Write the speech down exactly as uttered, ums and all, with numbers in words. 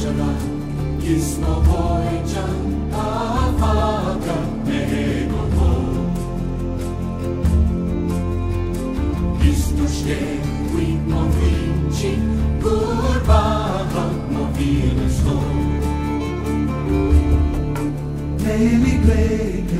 Angela, Gismovoijan, Avaga, Megovo. Istuške, Wimo Vinci, Gurbaha, Movile Sto. Daily play.